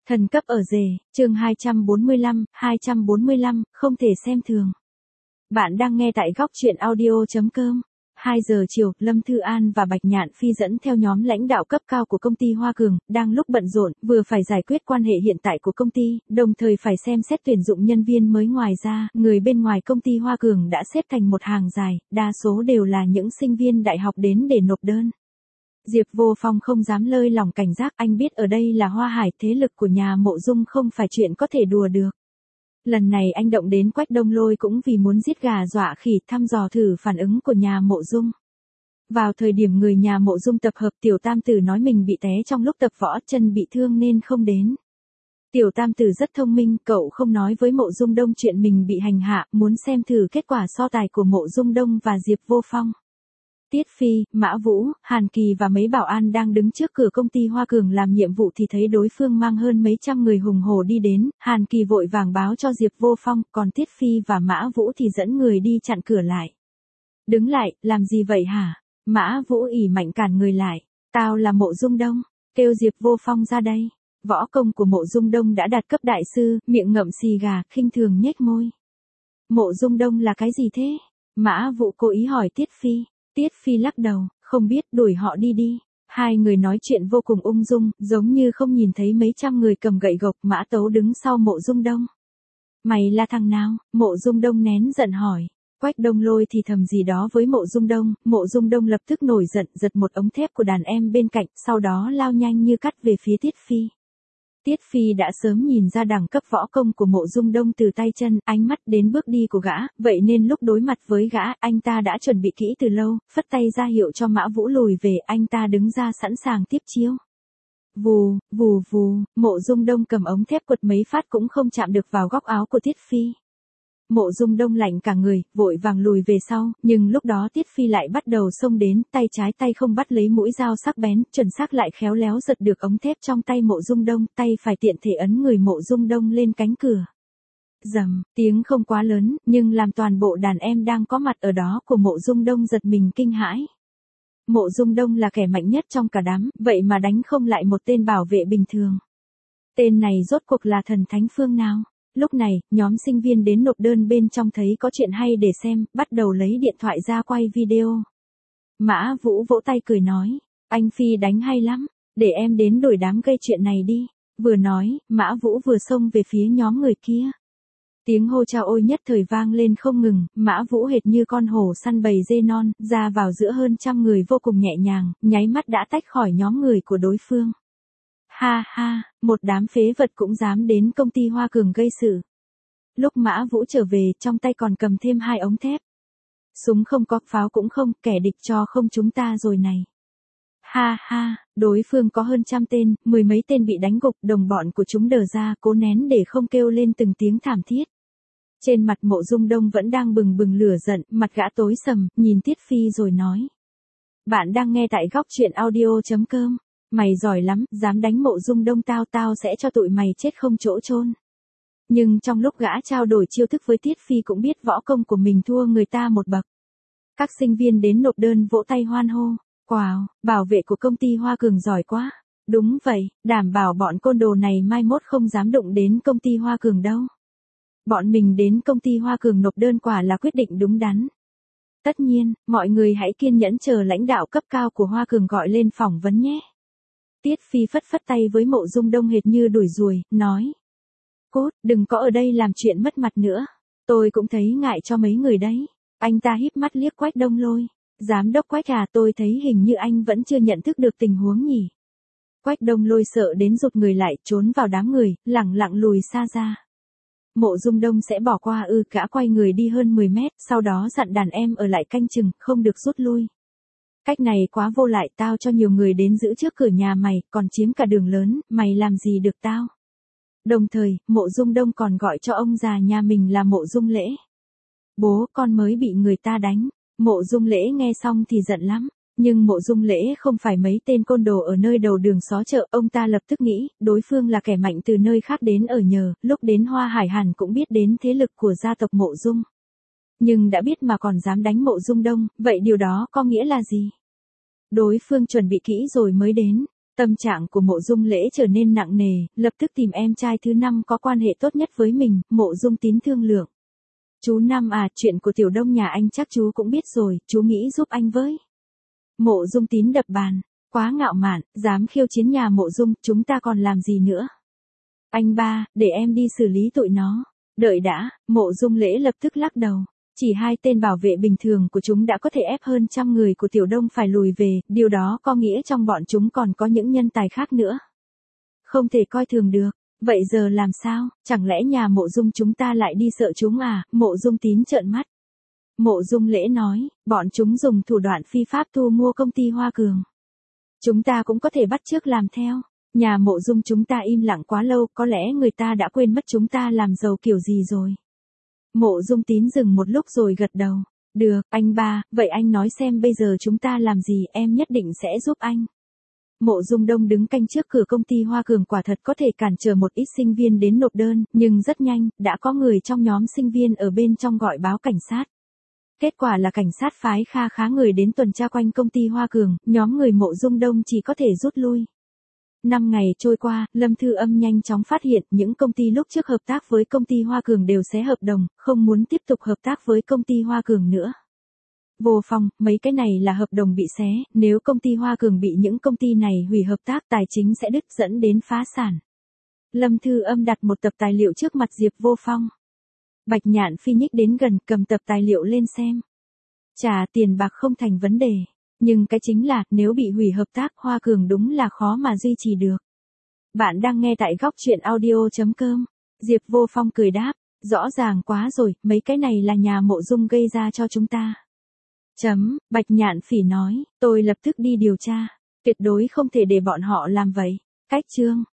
Thần cấp ở rể, chương 245, không thể xem thường. Bạn đang nghe tại góc truyện audio.com. 2 giờ chiều, Lâm Thư An và Bạch Nhạn Phi dẫn theo nhóm lãnh đạo cấp cao của công ty Hoa Cường, đang lúc bận rộn, vừa phải giải quyết quan hệ hiện tại của công ty, đồng thời phải xem xét tuyển dụng nhân viên mới. Ngoài ra, người bên ngoài công ty Hoa Cường đã xếp thành một hàng dài, đa số đều là những sinh viên đại học đến để nộp đơn. Diệp Vô Phong không dám lơi lỏng cảnh giác, anh biết ở đây là Hoa Hải, thế lực của nhà Mộ Dung không phải chuyện có thể đùa được. Lần này anh động đến Quách Đông Lôi cũng vì muốn giết gà dọa khỉ, thăm dò thử phản ứng của nhà Mộ Dung. Vào thời điểm người nhà Mộ Dung tập hợp, Tiểu Tam Tử nói mình bị té trong lúc tập võ, chân bị thương nên không đến. Tiểu Tam Tử rất thông minh, cậu không nói với Mộ Dung Đông chuyện mình bị hành hạ, muốn xem thử kết quả so tài của Mộ Dung Đông và Diệp Vô Phong. Tiết Phi, Mã Vũ, Hàn Kỳ và mấy bảo an đang đứng trước cửa công ty Hoa Cường làm nhiệm vụ thì thấy đối phương mang hơn mấy trăm người hùng hổ đi đến, Hàn Kỳ vội vàng báo cho Diệp Vô Phong, còn Tiết Phi và Mã Vũ thì dẫn người đi chặn cửa lại. Đứng lại, làm gì vậy hả? Mã Vũ ỉ mạnh cản người lại. Tao là Mộ Dung Đông, kêu Diệp Vô Phong ra đây. Võ công của Mộ Dung Đông đã đạt cấp đại sư, miệng ngậm xì gà, khinh thường nhếch môi. Mộ Dung Đông là cái gì thế? Mã Vũ cố ý hỏi Tiết Phi. Tiết Phi lắc đầu, không biết, đuổi họ đi đi. Hai người nói chuyện vô cùng ung dung, giống như không nhìn thấy mấy trăm người cầm gậy gộc. Mã Tấu đứng sau Mộ Dung Đông. Mày là thằng nào? Mộ Dung Đông nén giận hỏi. Quách Đông Lôi thì thầm gì đó với Mộ Dung Đông. Mộ Dung Đông lập tức nổi giận, giật một ống thép của đàn em bên cạnh, sau đó lao nhanh như cắt về phía Tiết Phi. Tiết Phi đã sớm nhìn ra đẳng cấp võ công của Mộ Dung Đông từ tay chân, ánh mắt đến bước đi của gã, vậy nên lúc đối mặt với gã, anh ta đã chuẩn bị kỹ từ lâu, phất tay ra hiệu cho Mã Vũ lùi về, anh ta đứng ra sẵn sàng tiếp chiêu. Vù, vù vù, Mộ Dung Đông cầm ống thép quật mấy phát cũng không chạm được vào góc áo của Tiết Phi. Mộ Dung Đông lạnh cả người, vội vàng lùi về sau, nhưng lúc đó Tiết Phi lại bắt đầu xông đến, tay trái tay không bắt lấy mũi dao sắc bén, chuẩn xác lại khéo léo giật được ống thép trong tay Mộ Dung Đông, tay phải tiện thể ấn người Mộ Dung Đông lên cánh cửa. Rầm, tiếng không quá lớn, nhưng làm toàn bộ đàn em đang có mặt ở đó của Mộ Dung Đông giật mình kinh hãi. Mộ Dung Đông là kẻ mạnh nhất trong cả đám, vậy mà đánh không lại một tên bảo vệ bình thường. Tên này rốt cuộc là thần thánh phương nào? Lúc này, nhóm sinh viên đến nộp đơn bên trong thấy có chuyện hay để xem, bắt đầu lấy điện thoại ra quay video. Mã Vũ vỗ tay cười nói, anh Phi đánh hay lắm, để em đến đuổi đám gây chuyện này đi. Vừa nói, Mã Vũ vừa xông về phía nhóm người kia. Tiếng hô chao ôi nhất thời vang lên không ngừng, Mã Vũ hệt như con hổ săn bầy dê non, ra vào giữa hơn trăm người vô cùng nhẹ nhàng, nháy mắt đã tách khỏi nhóm người của đối phương. Ha ha, một đám phế vật cũng dám đến công ty Hoa Cường gây sự. Lúc Mã Vũ trở về, trong tay còn cầm thêm 2 ống thép. Súng không có, pháo cũng không, kẻ địch cho không chúng ta rồi này. Ha ha, đối phương có hơn trăm tên, 10 mấy tên bị đánh gục, đồng bọn của chúng đờ ra, cố nén để không kêu lên từng tiếng thảm thiết. Trên mặt Mộ Dung Đông vẫn đang bừng bừng lửa giận, mặt gã tối sầm, nhìn Tiết Phi rồi nói. Bạn đang nghe tại góc truyện audio.com. Mày giỏi lắm, dám đánh Mộ Dung Đông tao sẽ cho tụi mày chết không chỗ chôn. Nhưng trong lúc gã trao đổi chiêu thức với Tiết Phi cũng biết võ công của mình thua người ta một bậc. Các sinh viên đến nộp đơn vỗ tay hoan hô. Wow, bảo vệ của công ty Hoa Cường giỏi quá. Đúng vậy, đảm bảo bọn côn đồ này mai mốt không dám đụng đến công ty Hoa Cường đâu. Bọn mình đến công ty Hoa Cường nộp đơn quả là quyết định đúng đắn. Tất nhiên, mọi người hãy kiên nhẫn chờ lãnh đạo cấp cao của Hoa Cường gọi lên phỏng vấn nhé. Tiết Phi phất phất tay với Mộ Dung Đông hệt như đuổi ruồi, nói. Cốt, đừng có ở đây làm chuyện mất mặt nữa. Tôi cũng thấy ngại cho mấy người đấy. Anh ta híp mắt liếc Quách Đông Lôi. Giám đốc Quách à, tôi thấy hình như anh vẫn chưa nhận thức được tình huống nhỉ. Quách Đông Lôi sợ đến rụt người lại, trốn vào đám người, lẳng lặng lùi xa ra. Mộ Dung Đông sẽ bỏ qua gã quay người đi hơn 10 mét, sau đó dặn đàn em ở lại canh chừng, không được rút lui. Cách này quá vô lại, tao cho nhiều người đến giữ trước cửa nhà mày, còn chiếm cả đường lớn, mày làm gì được tao. Đồng thời, Mộ Dung Đông còn gọi cho ông già nhà mình là Mộ Dung Lễ. Bố, con mới bị người ta đánh. Mộ Dung Lễ nghe xong thì giận lắm. Nhưng Mộ Dung Lễ không phải mấy tên côn đồ ở nơi đầu đường xó chợ, ông ta lập tức nghĩ, đối phương là kẻ mạnh từ nơi khác đến ở nhờ, lúc đến Hoa Hải hẳn cũng biết đến thế lực của gia tộc Mộ Dung. Nhưng đã biết mà còn dám đánh Mộ Dung Đông, vậy điều đó có nghĩa là gì? Đối phương chuẩn bị kỹ rồi mới đến. Tâm trạng của Mộ Dung Lễ trở nên nặng nề, lập tức tìm em trai thứ 5 có quan hệ tốt nhất với mình, Mộ Dung Tín thương lượng. Chú Năm à, chuyện của Tiểu Đông nhà anh chắc chú cũng biết rồi, chú nghĩ giúp anh với. Mộ Dung Tín đập bàn, quá ngạo mạn, dám khiêu chiến nhà Mộ Dung, chúng ta còn làm gì nữa. Anh ba, để em đi xử lý tụi nó. Đợi đã, Mộ Dung Lễ lập tức lắc đầu. Chỉ 2 tên bảo vệ bình thường của chúng đã có thể ép hơn 100 người của Tiểu Đông phải lùi về, điều đó có nghĩa trong bọn chúng còn có những nhân tài khác nữa. Không thể coi thường được. Vậy giờ làm sao, chẳng lẽ nhà Mộ Dung chúng ta lại đi sợ chúng à, Mộ Dung Tín trợn mắt. Mộ Dung Lễ nói, bọn chúng dùng thủ đoạn phi pháp thu mua công ty Hoa Cường. Chúng ta cũng có thể bắt chước làm theo. Nhà Mộ Dung chúng ta im lặng quá lâu, có lẽ người ta đã quên mất chúng ta làm giàu kiểu gì rồi. Mộ Dung Tín dừng một lúc rồi gật đầu. Được, anh ba, vậy anh nói xem bây giờ chúng ta làm gì, em nhất định sẽ giúp anh. Mộ Dung Đông đứng canh trước cửa công ty Hoa Cường quả thật có thể cản trở một ít sinh viên đến nộp đơn, nhưng rất nhanh, đã có người trong nhóm sinh viên ở bên trong gọi báo cảnh sát. Kết quả là cảnh sát phái kha khá người đến tuần tra quanh công ty Hoa Cường, nhóm người Mộ Dung Đông chỉ có thể rút lui. 5 ngày trôi qua, Lâm Thư Âm nhanh chóng phát hiện những công ty lúc trước hợp tác với công ty Hoa Cường đều xé hợp đồng, không muốn tiếp tục hợp tác với công ty Hoa Cường nữa. Vô Phong, mấy cái này là hợp đồng bị xé, nếu công ty Hoa Cường bị những công ty này hủy hợp tác tài chính sẽ đứt dẫn đến phá sản. Lâm Thư Âm đặt một tập tài liệu trước mặt Diệp Vô Phong. Bạch Nhạn Phi nhích đến gần cầm tập tài liệu lên xem. Trả tiền bạc không thành vấn đề. Nhưng cái chính là, nếu bị hủy hợp tác Hoa Cường đúng là khó mà duy trì được. Bạn đang nghe tại góc truyện audio.com. Diệp Vô Phong cười đáp, rõ ràng quá rồi, mấy cái này là nhà Mộ Dung gây ra cho chúng ta. Bạch Nhạn Phỉ nói, tôi lập tức đi điều tra. Tuyệt đối không thể để bọn họ làm vậy. Cách chương.